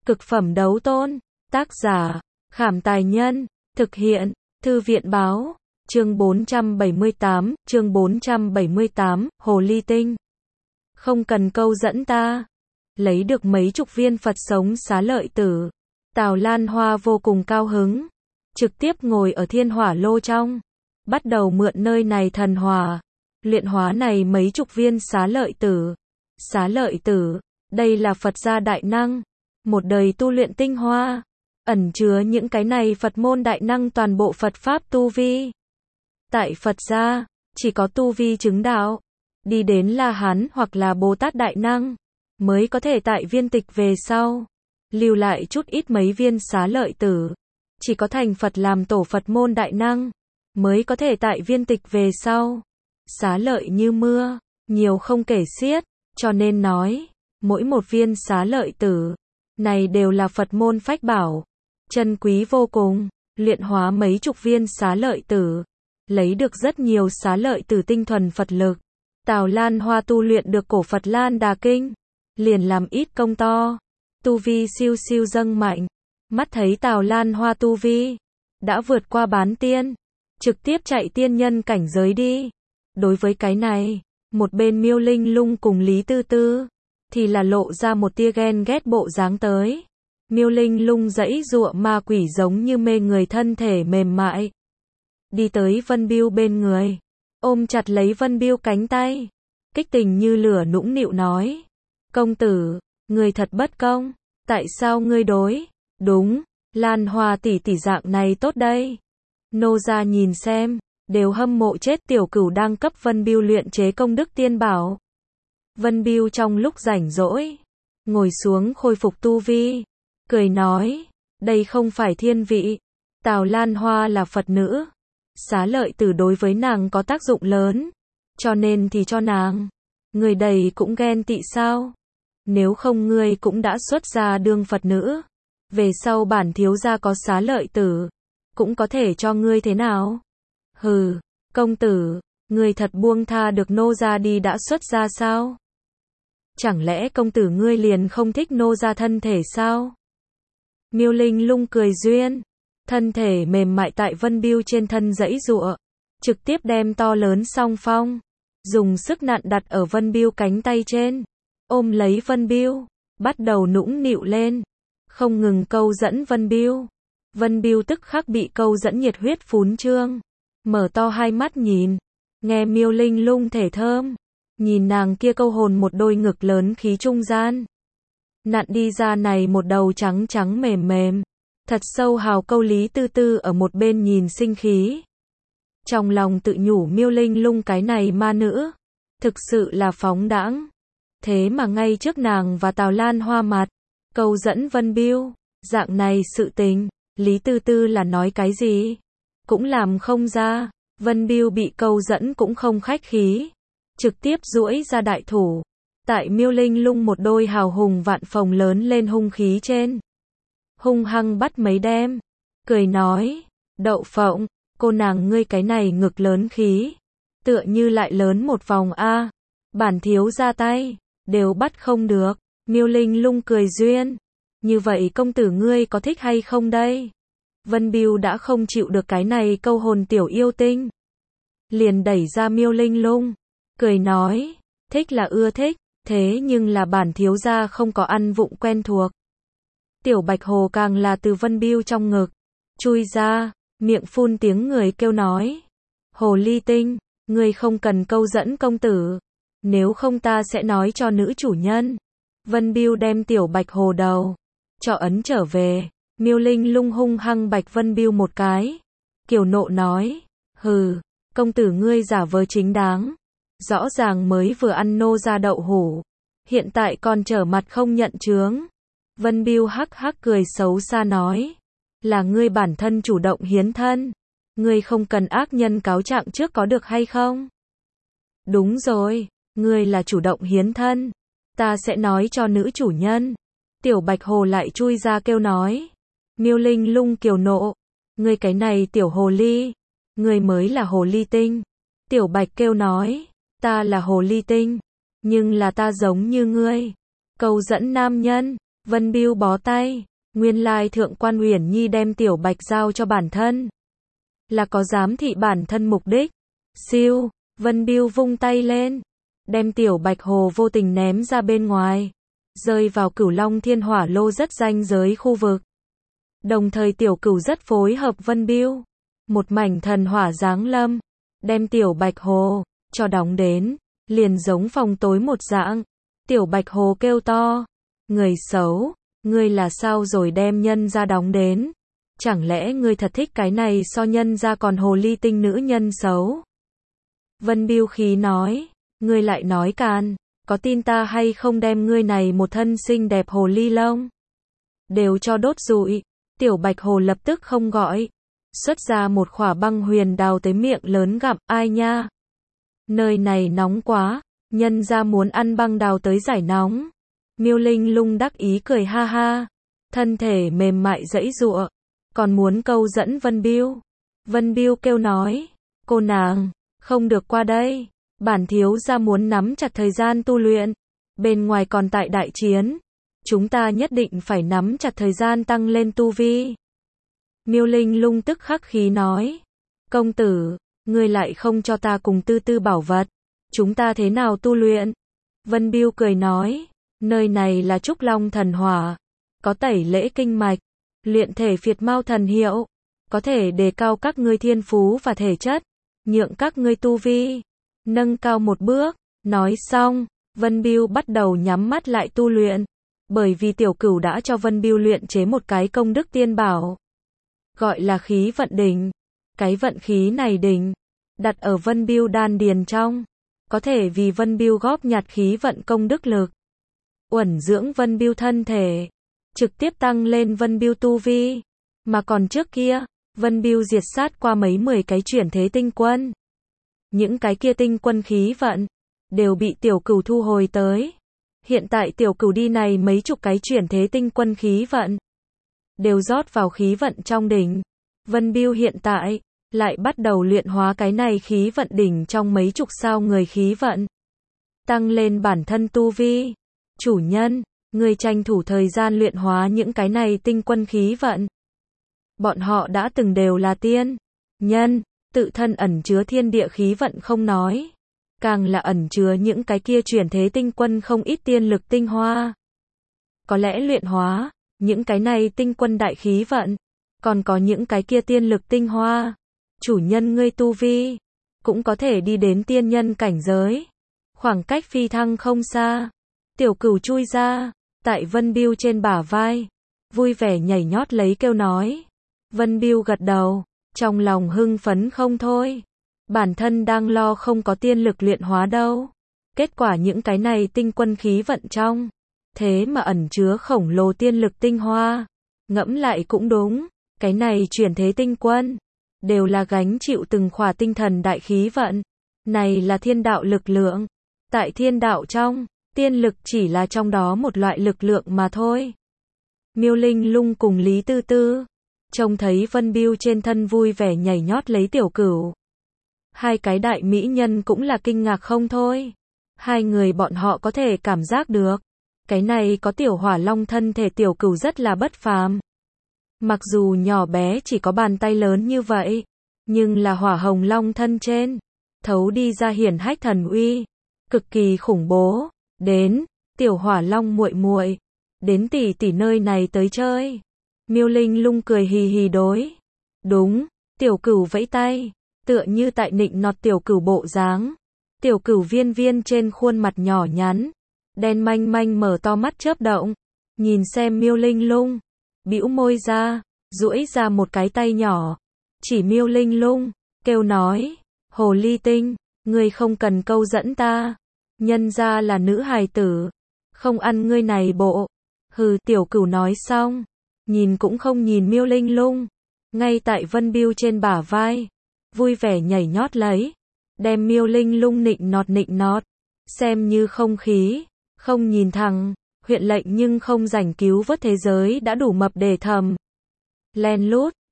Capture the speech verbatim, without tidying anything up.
Cực phẩm đấu tôn. Tác giả, Khảm Tài Nhân. Thực hiện, Thư viện Báo. Chương bốn trăm bảy mươi tám, chương bốn trăm bảy mươi tám, Hồ Ly Tinh. Không cần câu dẫn ta. Lấy được mấy chục viên Phật sống xá lợi tử. Tào Lan Hoa vô cùng cao hứng. Trực tiếp ngồi ở thiên hỏa lô trong. Bắt đầu mượn nơi này thần hỏa. Luyện hóa này mấy chục viên xá lợi tử. Xá lợi tử, đây là Phật gia đại năng. Một đời tu luyện tinh hoa. Ẩn chứa những cái này Phật môn đại năng toàn bộ Phật Pháp tu vi. Tại Phật gia, chỉ có tu vi chứng đạo. Đi đến La Hán hoặc là Bồ Tát đại năng. Mới có thể tại viên tịch về sau. Lưu lại chút ít mấy viên xá lợi tử. Chỉ có thành Phật làm tổ Phật môn đại năng. Mới có thể tại viên tịch về sau. Xá lợi như mưa. Nhiều không kể xiết. Cho nên nói. Mỗi một viên xá lợi tử. Này đều là Phật môn phách bảo. Chân quý vô cùng. Luyện hóa mấy chục viên xá lợi tử. Lấy được rất nhiều xá lợi tử tinh thuần Phật lực. Tào Lan Hoa tu luyện được cổ Phật Lan Đà Kinh. Liền làm ít công to. Tu vi siêu siêu dâng mạnh. Mắt thấy Tào Lan Hoa tu vi. Đã vượt qua bán tiên. Trực tiếp chạy tiên nhân cảnh giới đi. Đối với cái này. Một bên Miêu Linh Lung cùng Lý Tư Tư. Thì là lộ ra một tia ghen ghét bộ dáng tới. Miêu Linh Lung giãy giụa ma quỷ giống như mê người thân thể mềm mại. Đi tới Vân Biêu bên người. Ôm chặt lấy Vân Biêu cánh tay. Kích tình như lửa nũng nịu nói. Công tử, ngươi thật bất công. Tại sao ngươi đối? Đúng, Lan Hoa tỷ tỷ dạng này tốt đây. Nô gia nhìn xem. Đều hâm mộ chết tiểu cửu đang cấp Vân Biêu luyện chế công đức tiên bảo. Vân Biêu trong lúc rảnh rỗi. Ngồi xuống khôi phục tu vi. Cười nói. Đây không phải thiên vị. Tào Lan Hoa là Phật nữ. Xá lợi tử đối với nàng có tác dụng lớn. Cho nên thì cho nàng. Người đầy cũng ghen tị sao? Nếu không ngươi cũng đã xuất gia đương Phật nữ. Về sau bản thiếu gia có xá lợi tử. Cũng có thể cho ngươi thế nào? Hừ, công tử. Ngươi thật buông tha được nô gia đi đã xuất gia sao? Chẳng lẽ công tử ngươi liền không thích nô gia thân thể sao? Miêu Linh Lung cười duyên. Thân thể mềm mại tại Vân Biêu trên thân giãy giụa. Trực tiếp đem to lớn song phong. Dùng sức nặn đặt ở Vân Biêu cánh tay trên. Ôm lấy Vân Biêu. Bắt đầu nũng nịu lên. Không ngừng câu dẫn Vân Biêu. Vân Biêu tức khắc bị câu dẫn nhiệt huyết phún trương. Mở to hai mắt nhìn. Nghe Miêu Linh Lung thể thơm. Nhìn nàng kia câu hồn một đôi ngực lớn khí trung gian. Nặn đi ra này một đầu trắng trắng mềm mềm. Thật sâu hào câu Lý Tư Tư ở một bên nhìn sinh khí. Trong lòng tự nhủ Miêu Linh Lung cái này ma nữ. Thực sự là phóng đãng. Thế mà ngay trước nàng và Tào Lan Hoa mặt. Câu dẫn Vân Biêu. Dạng này sự tình. Lý Tư Tư là nói cái gì? Cũng làm không ra. Vân Biêu bị câu dẫn cũng không khách khí. Trực tiếp duỗi ra đại thủ. Tại Miêu Linh Lung một đôi hào hùng vạn phồng lớn lên hung khí trên. Hung hăng bắt mấy đem. Cười nói. Đậu phộng. Cô nàng ngươi cái này ngực lớn khí. Tựa như lại lớn một vòng a. Bản thiếu ra tay. Đều bắt không được. Miêu Linh Lung cười duyên. Như vậy công tử ngươi có thích hay không đây? Vân Biêu đã không chịu được cái này câu hồn tiểu yêu tinh. Liền đẩy ra Miêu Linh Lung. Cười nói. Thích là ưa thích. Thế nhưng là bản thiếu gia không có ăn vụng quen thuộc. Tiểu Bạch Hồ càng là từ Vân Biêu trong ngực. Chui ra. Miệng phun tiếng người kêu nói. Hồ Ly Tinh. Ngươi không cần câu dẫn công tử. Nếu không ta sẽ nói cho nữ chủ nhân. Vân Biêu đem Tiểu Bạch Hồ đầu. Cho ấn trở về. Miêu Linh Lung hung hăng bạch Vân Biêu một cái. Kiều nộ nói. Hừ. Công tử ngươi giả vờ chính đáng. Rõ ràng mới vừa ăn nô ra đậu hủ. Hiện tại còn trở mặt không nhận chướng. Vân Biêu hắc hắc cười xấu xa nói. Là ngươi bản thân chủ động hiến thân. Ngươi không cần ác nhân cáo trạng trước có được hay không? Đúng rồi. Ngươi là chủ động hiến thân. Ta sẽ nói cho nữ chủ nhân. Tiểu Bạch Hồ lại chui ra kêu nói. Miêu Linh Lung kiều nộ. Ngươi cái này tiểu hồ ly. Ngươi mới là hồ ly tinh. Tiểu Bạch kêu nói. Ta là hồ ly tinh. Nhưng là ta giống như ngươi. Câu dẫn nam nhân. Vân Bưu bó tay, nguyên lai thượng quan Uyển Nhi đem Tiểu Bạch giao cho bản thân, là có giám thị bản thân mục đích. Siêu, Vân Bưu vung tay lên, đem Tiểu Bạch Hồ vô tình ném ra bên ngoài, rơi vào Cửu Long Thiên Hỏa Lô rất ranh giới khu vực. Đồng thời Tiểu Cửu rất phối hợp Vân Bưu, một mảnh thần hỏa giáng lâm, đem Tiểu Bạch Hồ cho đóng đến, liền giống phòng tối một dạng. Tiểu Bạch Hồ kêu to, người xấu, ngươi là sao rồi đem nhân ra đóng đến? Chẳng lẽ ngươi thật thích cái này so nhân ra còn hồ ly tinh nữ nhân xấu? Vân Bưu khí nói, ngươi lại nói càn, có tin ta hay không đem ngươi này một thân xinh đẹp hồ ly lông đều cho đốt rụi. Tiểu Bạch Hồ lập tức không gọi, xuất ra một khỏa băng huyền đào tới miệng lớn gặm. Ai nha, nơi này nóng quá, nhân ra muốn ăn băng đào tới giải nóng. Miêu Linh Lung đắc ý cười ha ha, thân thể mềm mại giãy giụa, còn muốn câu dẫn Vân Bưu. Vân Bưu kêu nói, cô nàng, không được qua đây, bản thiếu gia muốn nắm chặt thời gian tu luyện, bên ngoài còn tại đại chiến, chúng ta nhất định phải nắm chặt thời gian tăng lên tu vi. Miêu Linh Lung tức khắc khí nói, công tử, ngươi lại không cho ta cùng tư tư bảo vật, chúng ta thế nào tu luyện? Vân Bưu cười nói, nơi này là Trúc Long thần hỏa, có tẩy lễ kinh mạch, luyện thể phiệt mao thần hiệu, có thể đề cao các ngươi thiên phú và thể chất, nhượng các ngươi tu vi nâng cao một bước. Nói xong, Vân Bưu bắt đầu nhắm mắt lại tu luyện, bởi vì Tiểu Cửu đã cho Vân Bưu luyện chế một cái công đức tiên bảo, gọi là khí vận đỉnh. Cái vận khí này đỉnh đặt ở Vân Bưu đan điền trong, có thể vì Vân Bưu góp nhặt khí vận công đức lực, uẩn dưỡng Vân Bưu thân thể, trực tiếp tăng lên Vân Bưu tu vi. Mà còn trước kia, Vân Bưu diệt sát qua mấy mười cái chuyển thế tinh quân, những cái kia tinh quân khí vận đều bị Tiểu Cửu thu hồi tới. Hiện tại Tiểu Cửu đi này mấy chục cái chuyển thế tinh quân khí vận đều rót vào khí vận trong đỉnh. Vân Bưu hiện tại lại bắt đầu luyện hóa cái này khí vận đỉnh trong mấy chục sao người khí vận, tăng lên bản thân tu vi. Chủ nhân, người tranh thủ thời gian luyện hóa những cái này tinh quân khí vận. Bọn họ đã từng đều là tiên nhân, tự thân ẩn chứa thiên địa khí vận không nói, càng là ẩn chứa những cái kia chuyển thế tinh quân không ít tiên lực tinh hoa. Có lẽ luyện hóa những cái này tinh quân đại khí vận, còn có những cái kia tiên lực tinh hoa, chủ nhân ngươi tu vi cũng có thể đi đến tiên nhân cảnh giới, khoảng cách phi thăng không xa. Tiểu Cửu chui ra, tại Vân Bưu trên bả vai, vui vẻ nhảy nhót lấy kêu nói. Vân Bưu gật đầu, trong lòng hưng phấn không thôi. Bản thân đang lo không có tiên lực luyện hóa đâu. Kết quả những cái này tinh quân khí vận trong, thế mà ẩn chứa khổng lồ tiên lực tinh hoa. Ngẫm lại cũng đúng, cái này chuyển thế tinh quân, đều là gánh chịu từng khỏa tinh thần đại khí vận. Này là thiên đạo lực lượng. Tại thiên đạo trong, tiên lực chỉ là trong đó một loại lực lượng mà thôi. Miêu Linh Lung cùng Lý Tư Tư trông thấy Vân Bưu trên thân vui vẻ nhảy nhót lấy Tiểu Cửu, hai cái đại mỹ nhân cũng là kinh ngạc không thôi. Hai người bọn họ có thể cảm giác được, cái này có tiểu hỏa long thân thể Tiểu Cửu rất là bất phàm. Mặc dù nhỏ bé chỉ có bàn tay lớn như vậy, nhưng là hỏa hồng long thân trên thấu đi ra hiển hách thần uy, cực kỳ khủng bố. Đến, tiểu hỏa long muội muội, đến tỷ tỷ nơi này tới chơi. Miêu Linh Lung cười hì hì đối. Đúng, Tiểu Cửu vẫy tay, tựa như tại nịnh nọt Tiểu Cửu bộ dáng. Tiểu Cửu viên viên trên khuôn mặt nhỏ nhắn, đen manh manh mở to mắt chớp động, nhìn xem Miêu Linh Lung, bĩu môi ra, duỗi ra một cái tay nhỏ, chỉ Miêu Linh Lung, kêu nói, hồ ly tinh, ngươi không cần câu dẫn ta, nhân ra là nữ hài tử, không ăn ngươi này bộ. Hừ, Tiểu Cửu nói xong, nhìn cũng không nhìn Miêu Linh Lung, ngay tại Vân Bưu trên bả vai, vui vẻ nhảy nhót lấy, đem Miêu Linh Lung nịnh nọt nịnh nọt, xem như không khí, không nhìn thẳng, huyện lệnh nhưng không rảnh cứu vớt thế giới đã đủ mập để thầm. Len lút,